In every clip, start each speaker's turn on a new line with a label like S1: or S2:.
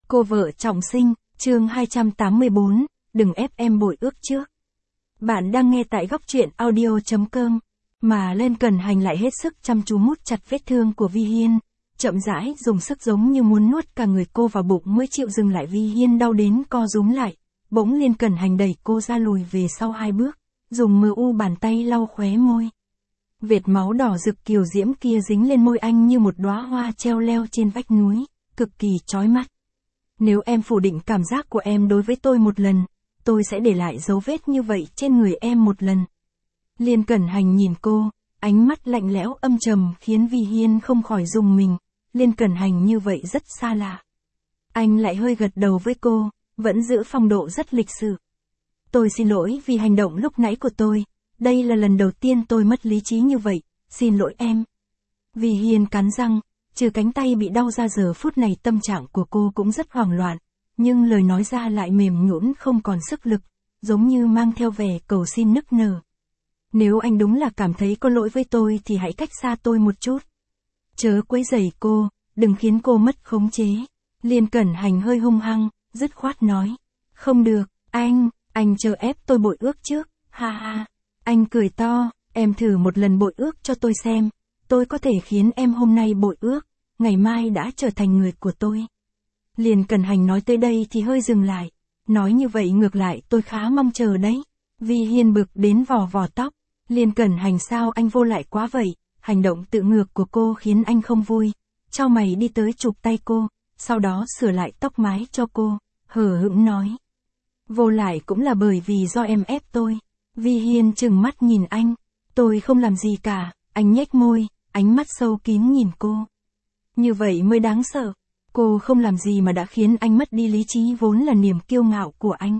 S1: Cô vợ trọng sinh, chương 284, đừng ép em bội ước trước. Bạn đang nghe tại góc truyện audio.com, mà Lên Cẩn Hành lại hết sức chăm chú mút chặt vết thương của Vi Hiên, chậm rãi dùng sức giống như muốn nuốt cả người cô vào bụng mới chịu dừng lại. Vi Hiên đau đến co rúm lại, bỗng Lên Cẩn Hành đẩy cô ra lùi về sau 2 bước, dùng mờ u bàn tay lau khóe môi. Vệt máu đỏ rực kiều diễm kia dính lên môi anh như một đóa hoa treo leo trên vách núi, cực kỳ chói mắt. Nếu em phủ định cảm giác của em đối với tôi một lần, tôi sẽ để lại dấu vết như vậy trên người em một lần. Liên Cẩn Hành nhìn cô, ánh mắt lạnh lẽo âm trầm khiến Vi Hiên không khỏi rùng mình. Liên Cẩn Hành như vậy rất xa lạ. Anh lại hơi gật đầu với cô, vẫn giữ phong độ rất lịch sự. Tôi xin lỗi vì hành động lúc nãy của tôi, đây là lần đầu tiên tôi mất lý trí như vậy, xin lỗi em. Vi Hiên cắn răng, trừ cánh tay bị đau ra giờ phút này tâm trạng của cô cũng rất hoảng loạn, nhưng lời nói ra lại mềm nhũn không còn sức lực, giống như mang theo vẻ cầu xin nức nở. Nếu anh đúng là cảm thấy có lỗi với tôi thì hãy cách xa tôi một chút. Chớ quấy rầy cô, đừng khiến cô mất khống chế. Liên Cẩn Hành hơi hung hăng, dứt khoát nói. Không được, anh chờ ép tôi bội ước trước, ha ha. Anh cười to, em thử một lần bội ước cho tôi xem. Tôi có thể khiến em hôm nay bội ước, ngày mai đã trở thành người của tôi. Liên Cẩn Hành nói tới đây thì hơi dừng lại. Nói như vậy ngược lại tôi khá mong chờ đấy. Vi Hiên bực đến vò vò tóc. Liên Cẩn Hành sao anh vô lại quá vậy? Hành động tự ngược của cô khiến anh không vui. Chau mày đi tới chụp tay cô, sau đó sửa lại tóc mái cho cô, hờ hững nói. Vô lại cũng là bởi vì do em ép tôi. Vi Hiên trừng mắt nhìn anh. Tôi không làm gì cả, anh nhếch môi, ánh mắt sâu kín nhìn cô. Như vậy mới đáng sợ. Cô không làm gì mà đã khiến anh mất đi lý trí vốn là niềm kiêu ngạo của anh.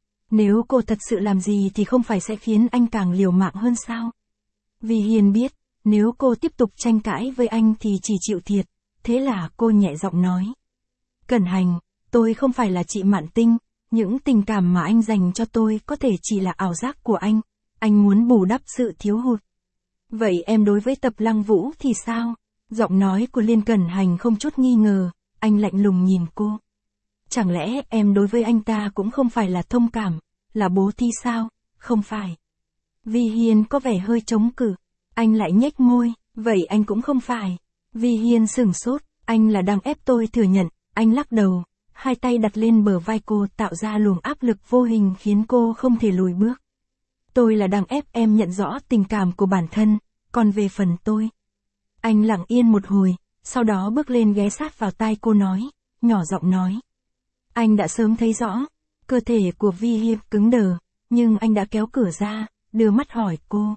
S1: Nếu cô thật sự làm gì thì không phải sẽ khiến anh càng liều mạng hơn sao? Vi Hiên biết, nếu cô tiếp tục tranh cãi với anh thì chỉ chịu thiệt, thế là cô nhẹ giọng nói. Cẩn Hành, tôi không phải là chị Mạn Tinh, những tình cảm mà anh dành cho tôi có thể chỉ là ảo giác của anh muốn bù đắp sự thiếu hụt. Vậy em đối với Tập Lăng Vũ thì sao? Giọng nói của Liên Cẩn Hành không chút nghi ngờ, anh lạnh lùng nhìn cô. Chẳng lẽ em đối với anh ta cũng không phải là thông cảm, là bố thí sao? Không phải. Vi Hiên có vẻ hơi chống cự, anh lại nhếch môi, vậy anh cũng không phải. Vi Hiên sửng sốt, anh là đang ép tôi thừa nhận, anh lắc đầu, hai tay đặt lên bờ vai cô tạo ra luồng áp lực vô hình khiến cô không thể lùi bước. Tôi là đang ép em nhận rõ tình cảm của bản thân, còn về phần tôi. Anh lặng yên một hồi, sau đó bước lên ghé sát vào tai cô nói, nhỏ giọng nói. Anh đã sớm thấy rõ, cơ thể của Vi Hiên cứng đờ, nhưng anh đã kéo cửa ra, đưa mắt hỏi cô.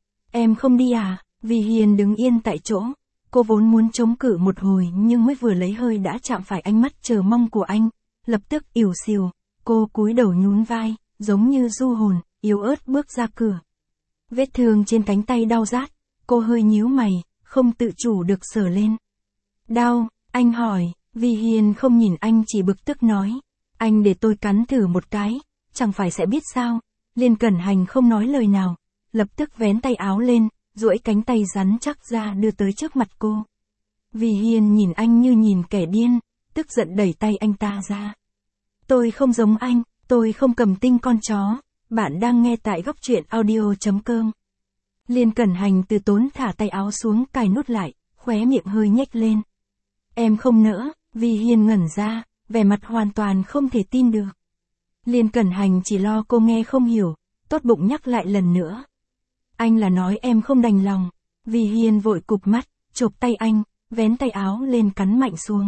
S1: Em không đi à? Vi Hiên đứng yên tại chỗ, cô vốn muốn chống cự một hồi nhưng mới vừa lấy hơi đã chạm phải ánh mắt chờ mong của anh, lập tức ỉu xìu, cô cúi đầu nhún vai, giống như du hồn, yếu ớt bước ra cửa. Vết thương trên cánh tay đau rát, cô hơi nhíu mày, không tự chủ được sờ lên. Đau, anh hỏi, Vi Hiên không nhìn anh chỉ bực tức nói. Anh để tôi cắn thử một cái, chẳng phải sẽ biết sao. Liên Cẩn Hành không nói lời nào, lập tức vén tay áo lên, duỗi cánh tay rắn chắc ra đưa tới trước mặt cô. Vi Hiên nhìn anh như nhìn kẻ điên, tức giận đẩy tay anh ta ra. Tôi không giống anh, tôi không cầm tinh con chó. Bạn đang nghe tại góc truyện audio.com. Liên Cẩn Hành từ tốn thả tay áo xuống cài nút lại, khóe miệng hơi nhếch lên. Em không nỡ. Vi Hiên ngẩn ra, vẻ mặt hoàn toàn không thể tin được. Liên Cẩn Hành chỉ lo cô nghe không hiểu, tốt bụng nhắc lại lần nữa. Anh là nói em không đành lòng. Vi Hiên vội cụp mắt, chộp tay anh, vén tay áo lên cắn mạnh xuống.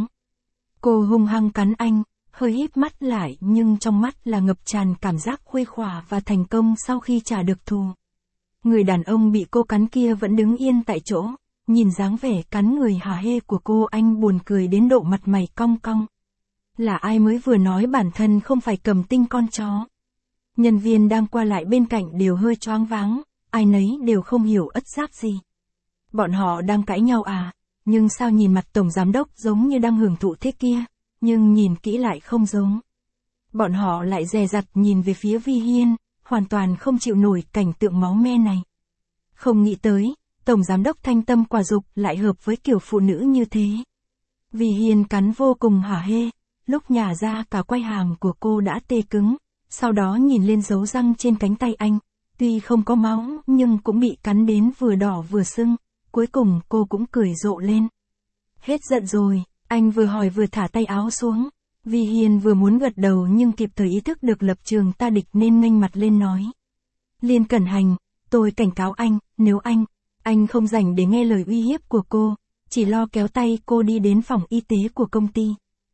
S1: Cô hung hăng cắn anh, hơi híp mắt lại nhưng trong mắt là ngập tràn cảm giác khuây khỏa và thành công sau khi trả được thù. Người đàn ông bị cô cắn kia vẫn đứng yên tại chỗ, nhìn dáng vẻ cắn người hả hê của cô anh buồn cười đến độ mặt mày cong cong. Là ai mới vừa nói bản thân không phải cầm tinh con chó. Nhân viên đang qua lại bên cạnh đều hơi choáng váng, ai nấy đều không hiểu ất giáp gì. Bọn họ đang cãi nhau à, nhưng sao nhìn mặt tổng giám đốc giống như đang hưởng thụ thế kia, nhưng nhìn kỹ lại không giống. Bọn họ lại dè dặt nhìn về phía Vi Hiên, hoàn toàn không chịu nổi cảnh tượng máu me này. Không nghĩ tới, tổng giám đốc thanh tâm quả dục lại hợp với kiểu phụ nữ như thế. Vi Hiên cắn vô cùng hả hê, lúc nhả ra cả quai hàm của cô đã tê cứng, sau đó nhìn lên dấu răng trên cánh tay anh, tuy không có máu nhưng cũng bị cắn đến vừa đỏ vừa sưng, cuối cùng cô cũng cười rộ lên. Hết giận rồi, anh vừa hỏi vừa thả tay áo xuống. Vi Hiên vừa muốn gật đầu nhưng kịp thời ý thức được lập trường ta địch nên nghênh mặt lên nói. Liên Cẩn Hành, tôi cảnh cáo anh, nếu anh không rảnh để nghe lời uy hiếp của cô, chỉ lo kéo tay cô đi đến phòng y tế của công ty.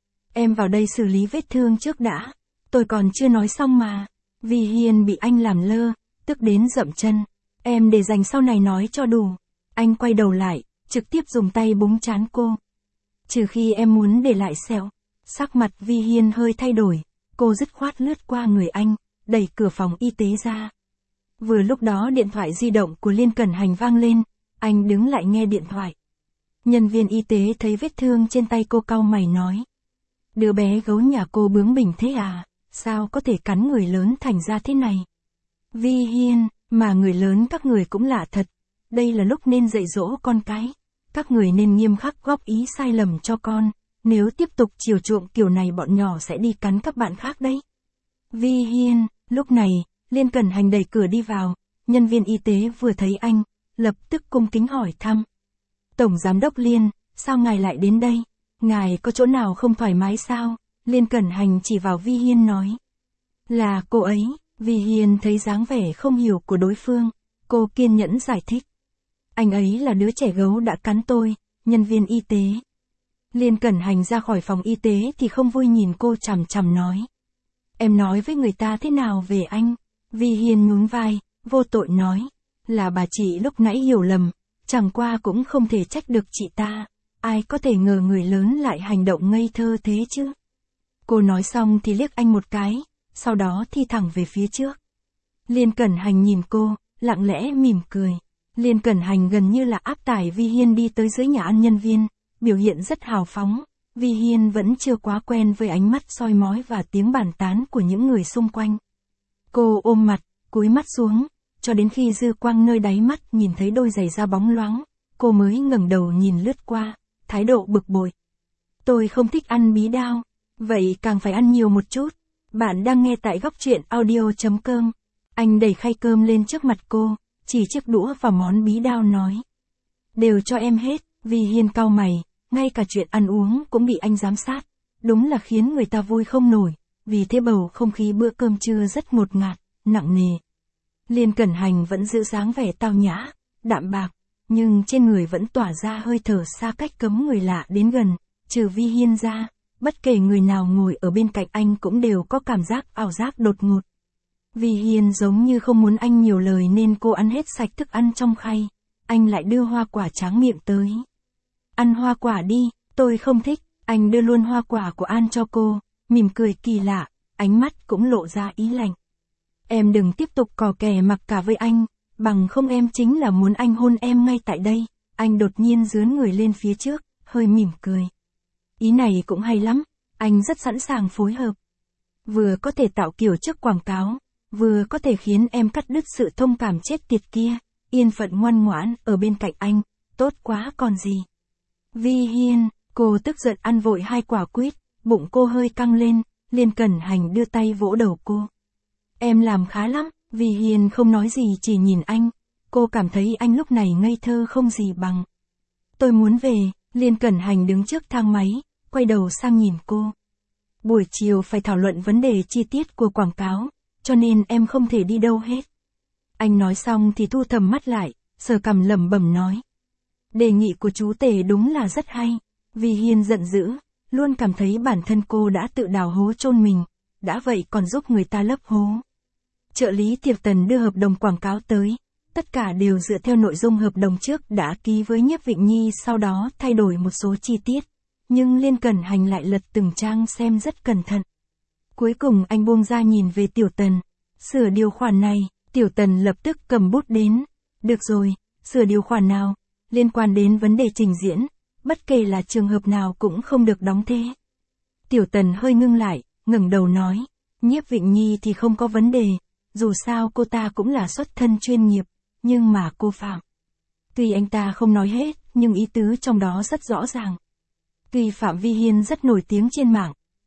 S1: Em vào đây xử lý vết thương trước đã, tôi còn chưa nói xong mà. Vi Hiên bị anh làm lơ, tức đến dậm chân. Em để dành sau này nói cho đủ. Anh quay đầu lại, trực tiếp dùng tay búng trán cô. Trừ khi em muốn để lại sẹo. Sắc mặt Vi Hiên hơi thay đổi, cô dứt khoát lướt qua người anh, đẩy cửa phòng y tế ra. Vừa lúc đó điện thoại di động của Liên Cẩn Hành vang lên, anh đứng lại nghe điện thoại. Nhân viên y tế thấy vết thương trên tay cô cau mày nói. Đứa bé gấu nhà cô bướng bỉnh thế à, sao có thể cắn người lớn thành ra thế này? Vi Hiên, mà người lớn các người cũng lạ thật, đây là lúc nên dạy dỗ con cái. Các người nên nghiêm khắc góp ý sai lầm cho con, nếu tiếp tục chiều chuộng kiểu này bọn nhỏ sẽ đi cắn các bạn khác đấy. Vi Hiên, lúc này, Liên Cẩn Hành đẩy cửa đi vào, nhân viên y tế vừa thấy anh, lập tức cung kính hỏi thăm. Tổng Giám đốc Liên, sao ngài lại đến đây? Ngài có chỗ nào không thoải mái sao? Liên Cẩn Hành chỉ vào Vi Hiên nói. Là cô ấy. Vi Hiên thấy dáng vẻ không hiểu của đối phương, cô kiên nhẫn giải thích. Anh ấy là đứa trẻ gấu đã cắn tôi, nhân viên y tế. Liên Cẩn Hành ra khỏi phòng y tế thì không vui nhìn cô chằm chằm nói. Em nói với người ta thế nào về anh? Vi Hiên nhún vai, vô tội nói. Là bà chị lúc nãy hiểu lầm, chẳng qua cũng không thể trách được chị ta. Ai có thể ngờ người lớn lại hành động ngây thơ thế chứ? Cô nói xong thì liếc anh một cái, sau đó thi thẳng về phía trước. Liên Cẩn Hành nhìn cô, lặng lẽ mỉm cười. Liên Cẩn Hành gần như là áp tải Vi Hiên đi tới dưới nhà ăn nhân viên, biểu hiện rất hào phóng. Vi Hiên vẫn chưa quá quen với ánh mắt soi mói và tiếng bàn tán của những người xung quanh. Cô ôm mặt, cúi mắt xuống, cho đến khi dư quang nơi đáy mắt nhìn thấy đôi giày da bóng loáng, cô mới ngẩng đầu nhìn lướt qua, thái độ bực bội. Tôi không thích ăn bí đao, vậy càng phải ăn nhiều một chút. Bạn đang nghe tại góc truyện audio.com. Anh đẩy khay cơm lên trước mặt cô, chỉ chiếc đũa và món bí đao nói. Đều cho em hết. Vi Hiên cau mày, ngay cả chuyện ăn uống cũng bị anh giám sát. Đúng là khiến người ta vui không nổi, vì thế bầu không khí bữa cơm trưa rất ngột ngạt, nặng nề. Liên Cẩn Hành vẫn giữ dáng vẻ tao nhã, đạm bạc, nhưng trên người vẫn tỏa ra hơi thở xa cách cấm người lạ đến gần, trừ Vi Hiên ra. Bất kể người nào ngồi ở bên cạnh anh cũng đều có cảm giác ảo giác đột ngột. Vi Hiên giống như không muốn anh nhiều lời nên cô ăn hết sạch thức ăn trong khay. Anh lại đưa hoa quả tráng miệng tới. Ăn hoa quả đi, tôi không thích. Anh đưa luôn hoa quả của An cho cô, mỉm cười kỳ lạ, ánh mắt cũng lộ ra ý lạnh. Em đừng tiếp tục cò kè mặc cả với anh, bằng không em chính là muốn anh hôn em ngay tại đây. Anh đột nhiên dướn người lên phía trước, hơi mỉm cười. Ý này cũng hay lắm, anh rất sẵn sàng phối hợp. Vừa có thể tạo kiểu trước quảng cáo, vừa có thể khiến em cắt đứt sự thông cảm chết tiệt kia, yên phận ngoan ngoãn ở bên cạnh anh, tốt quá còn gì. Vi Hiên, cô tức giận ăn vội 2 quả quýt, bụng cô hơi căng lên, Liên Cẩn Hành đưa tay vỗ đầu cô. Em làm khá lắm. Vi Hiên không nói gì chỉ nhìn anh, cô cảm thấy anh lúc này ngây thơ không gì bằng. Tôi muốn về. Liên Cẩn Hành đứng trước thang máy, quay đầu sang nhìn cô. Buổi chiều phải thảo luận vấn đề chi tiết của quảng cáo, cho nên em không thể đi đâu hết. Anh nói xong thì thu thầm mắt lại, sờ cằm lẩm bẩm nói. Đề nghị của chú Tề đúng là rất hay. Vi Hiên giận dữ, luôn cảm thấy bản thân cô đã tự đào hố chôn mình, đã vậy còn giúp người ta lấp hố. Trợ lý Thiệp Tần đưa hợp đồng quảng cáo tới, tất cả đều dựa theo nội dung hợp đồng trước đã ký với Nhiếp Vịnh Nhi, sau đó thay đổi một số chi tiết. Nhưng Liên Cẩn Hành lại lật từng trang xem rất cẩn thận. Cuối cùng anh buông ra nhìn về Tiểu Tần. Sửa điều khoản này. Tiểu Tần lập tức cầm bút đến. Được rồi, sửa điều khoản nào? Liên quan đến vấn đề trình diễn, bất kể là trường hợp nào cũng không được đóng thế. Tiểu Tần hơi ngưng lại, ngẩng đầu nói. Nhiếp Vịnh Nhi thì không có vấn đề, dù sao cô ta cũng là xuất thân chuyên nghiệp, nhưng mà cô Phạm. Tuy anh ta không nói hết, nhưng ý tứ trong đó rất rõ ràng. Tuy Phạm Vi Hiên rất nổi tiếng trên mạng,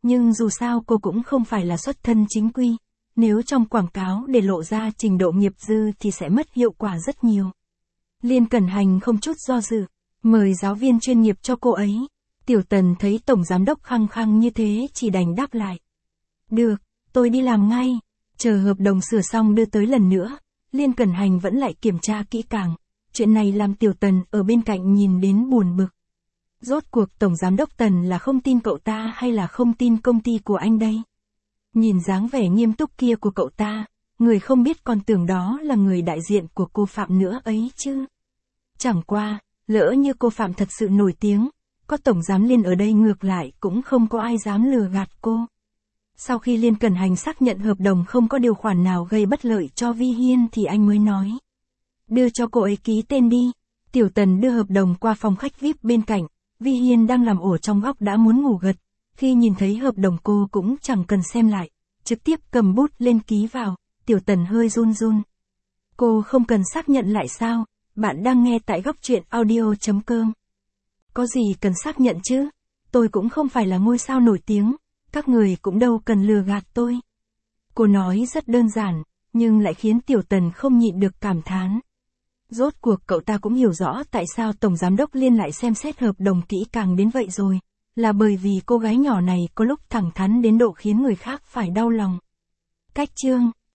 S1: Nhưng dù sao cô cũng không phải là xuất thân chính quy. Nếu trong quảng cáo để lộ ra trình độ nghiệp dư thì sẽ mất hiệu quả rất nhiều. Liên Cẩn Hành không chút do dự, mời giáo viên chuyên nghiệp cho cô ấy. Tiểu Tần thấy tổng giám đốc khăng khăng như thế chỉ đành đáp lại. Được, tôi đi làm ngay. Chờ hợp đồng sửa xong đưa tới lần nữa, Liên Cẩn Hành vẫn lại kiểm tra kỹ càng. Chuyện này làm Tiểu Tần ở bên cạnh nhìn đến buồn bực. Rốt cuộc tổng giám đốc Tần là không tin cậu ta hay là không tin công ty của anh đây? Nhìn dáng vẻ nghiêm túc kia của cậu ta, người không biết còn tưởng đó là người đại diện của cô Phạm nữa ấy chứ. Chẳng qua, lỡ như cô Phạm thật sự nổi tiếng, có tổng giám Liên ở đây ngược lại cũng không có ai dám lừa gạt cô. Sau khi Liên Cẩn Hành xác nhận hợp đồng không có điều khoản nào gây bất lợi cho Vi Hiên thì anh mới nói. Đưa cho cô ấy ký tên đi. Tiểu Tần đưa hợp đồng qua phòng khách VIP bên cạnh, Vi Hiên đang làm ổ trong góc đã muốn ngủ gật. Khi nhìn thấy hợp đồng cô cũng chẳng cần xem lại, trực tiếp cầm bút lên ký vào. Tiểu Tần hơi run run. Cô không cần xác nhận lại sao? Bạn đang nghe tại góc truyện audio.com. Có gì cần xác nhận chứ? Tôi cũng không phải là ngôi sao nổi tiếng, các người cũng đâu cần lừa gạt tôi. Cô nói rất đơn giản, nhưng lại khiến Tiểu Tần không nhịn được cảm thán. Rốt cuộc cậu ta cũng hiểu rõ tại sao Tổng Giám đốc Liên lại xem xét hợp đồng kỹ càng đến vậy rồi. Là bởi vì cô gái nhỏ này có lúc thẳng thắn đến độ khiến người khác phải đau lòng. Cách chương